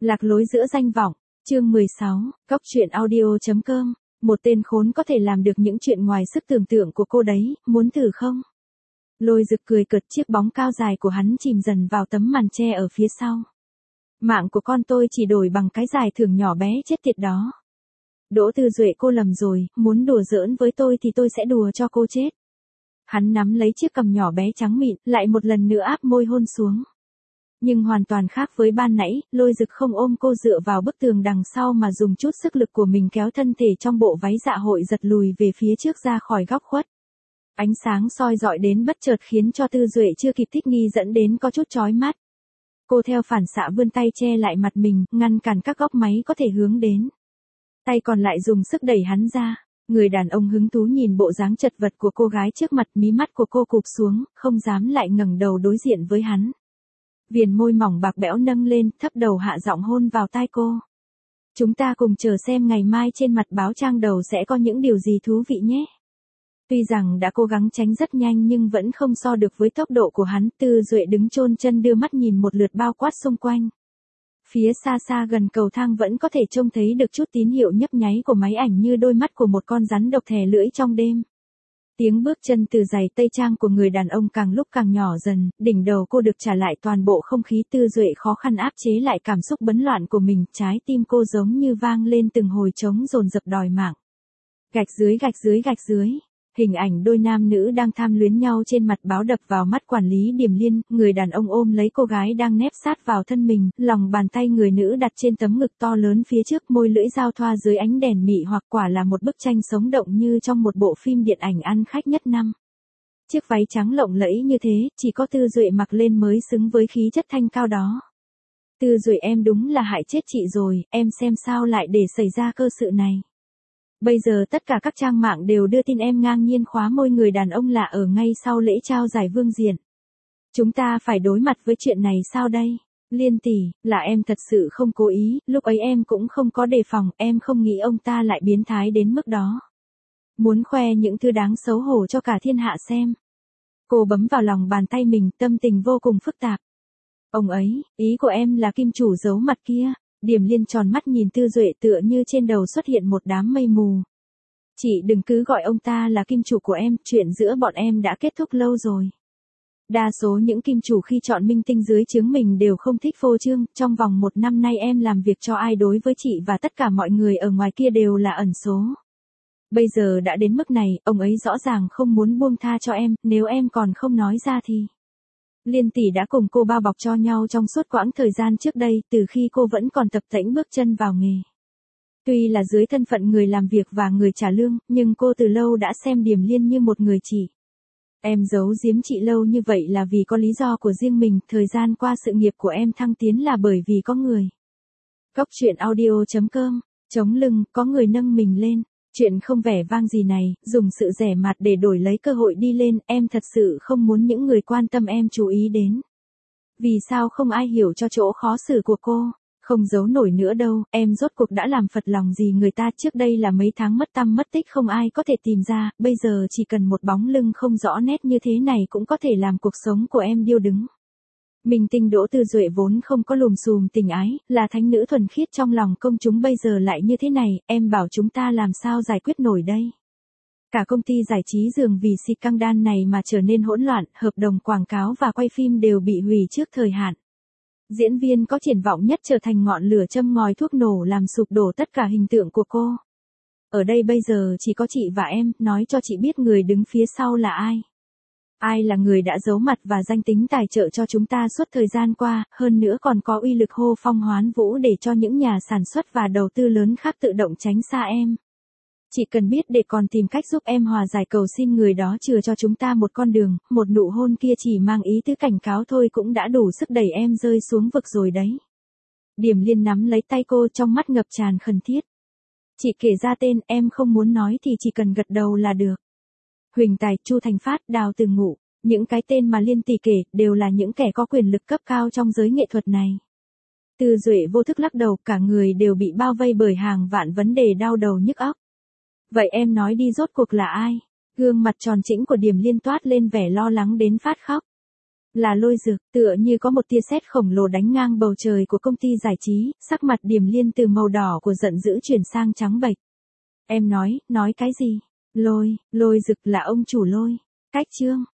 Lạc lối giữa danh vọng, chương 16, Cóc truyện audio.com, một tên khốn có thể làm được những chuyện ngoài sức tưởng tượng của cô đấy, muốn thử không? Lôi Dực cười cợt, chiếc bóng cao dài của hắn chìm dần vào tấm màn che ở phía sau. Mạng của con tôi chỉ đổi bằng cái giải thưởng nhỏ bé chết tiệt đó. Đỗ Tư Duệ, cô lầm rồi, muốn đùa giỡn với tôi thì tôi sẽ đùa cho cô chết. Hắn nắm lấy chiếc cằm nhỏ bé trắng mịn, lại một lần nữa áp môi hôn xuống. Nhưng hoàn toàn khác với ban nãy, Lôi Dực không ôm cô dựa vào bức tường đằng sau mà dùng chút sức lực của mình kéo thân thể trong bộ váy dạ hội giật lùi về phía trước ra khỏi góc khuất. Ánh sáng soi rọi đến bất chợt khiến cho Tư Duệ chưa kịp thích nghi dẫn đến có chút chói mắt. Cô theo phản xạ vươn tay che lại mặt mình, ngăn cản các góc máy có thể hướng đến. Tay còn lại dùng sức đẩy hắn ra. Người đàn ông hứng thú nhìn bộ dáng chật vật của cô gái trước mặt, mí mắt của cô cụp xuống, không dám lại ngẩng đầu đối diện với hắn. Viền môi mỏng bạc bẽo nâng lên, thấp đầu hạ giọng hôn vào tai cô. Chúng ta cùng chờ xem ngày mai trên mặt báo trang đầu sẽ có những điều gì thú vị nhé. Tuy rằng đã cố gắng tránh rất nhanh nhưng vẫn không so được với tốc độ của hắn. Tư Duệ đứng chôn chân đưa mắt nhìn một lượt bao quát xung quanh. Phía xa xa gần cầu thang vẫn có thể trông thấy được chút tín hiệu nhấp nháy của máy ảnh như đôi mắt của một con rắn độc thè lưỡi trong đêm. Tiếng bước chân từ giày tây trang của người đàn ông càng lúc càng nhỏ dần, đỉnh đầu cô được trả lại toàn bộ không khí. Tư Duệ khó khăn áp chế lại cảm xúc bấn loạn của mình, trái tim cô giống như vang lên từng hồi trống dồn dập đòi mạng. Gạch dưới gạch dưới gạch dưới. Hình ảnh đôi nam nữ đang tham luyến nhau trên mặt báo đập vào mắt quản lý Điềm Liên, người đàn ông ôm lấy cô gái đang nép sát vào thân mình, lòng bàn tay người nữ đặt trên tấm ngực to lớn phía trước, môi lưỡi giao thoa dưới ánh đèn mị hoặc quả là một bức tranh sống động như trong một bộ phim điện ảnh ăn khách nhất năm. Chiếc váy trắng lộng lẫy như thế, chỉ có Tư Duệ mặc lên mới xứng với khí chất thanh cao đó. Tư Duệ, em đúng là hại chết chị rồi, em xem sao lại để xảy ra cơ sự này. Bây giờ tất cả các trang mạng đều đưa tin em ngang nhiên khóa môi người đàn ông lạ ở ngay sau lễ trao giải Vương Diện. Chúng ta phải đối mặt với chuyện này sao đây? Liên tỷ, là em thật sự không cố ý, lúc ấy em cũng không có đề phòng, em không nghĩ ông ta lại biến thái đến mức đó. Muốn khoe những thứ đáng xấu hổ cho cả thiên hạ xem. Cô bấm vào lòng bàn tay mình, tâm tình vô cùng phức tạp. Ông ấy, ý của em là kim chủ giấu mặt kia. Điềm Liên tròn mắt nhìn Tư Duệ tựa như trên đầu xuất hiện một đám mây mù. Chị đừng cứ gọi ông ta là kim chủ của em, chuyện giữa bọn em đã kết thúc lâu rồi. Đa số những kim chủ khi chọn minh tinh dưới trướng mình đều không thích phô trương, trong vòng 1 năm nay em làm việc cho ai đối với chị và tất cả mọi người ở ngoài kia đều là ẩn số. Bây giờ đã đến mức này, ông ấy rõ ràng không muốn buông tha cho em, nếu em còn không nói ra thì... Liên tỷ đã cùng cô bao bọc cho nhau trong suốt quãng thời gian trước đây, từ khi cô vẫn còn tập tễnh bước chân vào nghề. Tuy là dưới thân phận người làm việc và người trả lương, nhưng cô từ lâu đã xem Điềm Liên như một người chị. Em giấu giếm chị lâu như vậy là vì có lý do của riêng mình, thời gian qua sự nghiệp của em thăng tiến là bởi vì có người. Cóc truyện audio.com, chống lưng, có người nâng mình lên. Chuyện không vẻ vang gì này, dùng sự rẻ mạt để đổi lấy cơ hội đi lên, em thật sự không muốn những người quan tâm em chú ý đến. Vì sao không ai hiểu cho chỗ khó xử của cô? Không giấu nổi nữa đâu, em rốt cuộc đã làm phật lòng gì người ta. Trước đây là mấy tháng mất tăm mất tích không ai có thể tìm ra, bây giờ chỉ cần một bóng lưng không rõ nét như thế này cũng có thể làm cuộc sống của em điêu đứng. Minh tinh Đỗ Tư Duệ vốn không có lùm xùm tình ái, là thánh nữ thuần khiết trong lòng công chúng, bây giờ lại như thế này, em bảo chúng ta làm sao giải quyết nổi đây? Cả công ty giải trí dường vì scandal này mà trở nên hỗn loạn, hợp đồng quảng cáo và quay phim đều bị hủy trước thời hạn. Diễn viên có triển vọng nhất trở thành ngọn lửa châm ngòi thuốc nổ làm sụp đổ tất cả hình tượng của cô. Ở đây bây giờ chỉ có chị và em, nói cho chị biết người đứng phía sau là ai. Ai là người đã giấu mặt và danh tính tài trợ cho chúng ta suốt thời gian qua, hơn nữa còn có uy lực hô phong hoán vũ để cho những nhà sản xuất và đầu tư lớn khác tự động tránh xa em. Chị cần biết để còn tìm cách giúp em hòa giải, cầu xin người đó chừa cho chúng ta một con đường, một nụ hôn kia chỉ mang ý tứ cảnh cáo thôi cũng đã đủ sức đẩy em rơi xuống vực rồi đấy. Điềm Liên nắm lấy tay cô, trong mắt ngập tràn khẩn thiết. Chị kể ra tên, em không muốn nói thì chỉ cần gật đầu là được. Huỳnh Tài, Chu Thành Phát, Đào Từ Ngụ, những cái tên mà Liên tỷ kể đều là những kẻ có quyền lực cấp cao trong giới nghệ thuật này. Tư Duệ vô thức lắc đầu, cả người đều bị bao vây bởi hàng vạn vấn đề đau đầu nhức óc. Vậy em nói đi, rốt cuộc là ai? Gương mặt tròn trĩnh của Điềm Liên toát lên vẻ lo lắng đến phát khóc. Là Lôi Dực, tựa như có một tia sét khổng lồ đánh ngang bầu trời của công ty giải trí, sắc mặt Điềm Liên từ màu đỏ của giận dữ chuyển sang trắng bệch. Em nói cái gì? Lôi Dực là ông chủ Lôi. Cách Trương.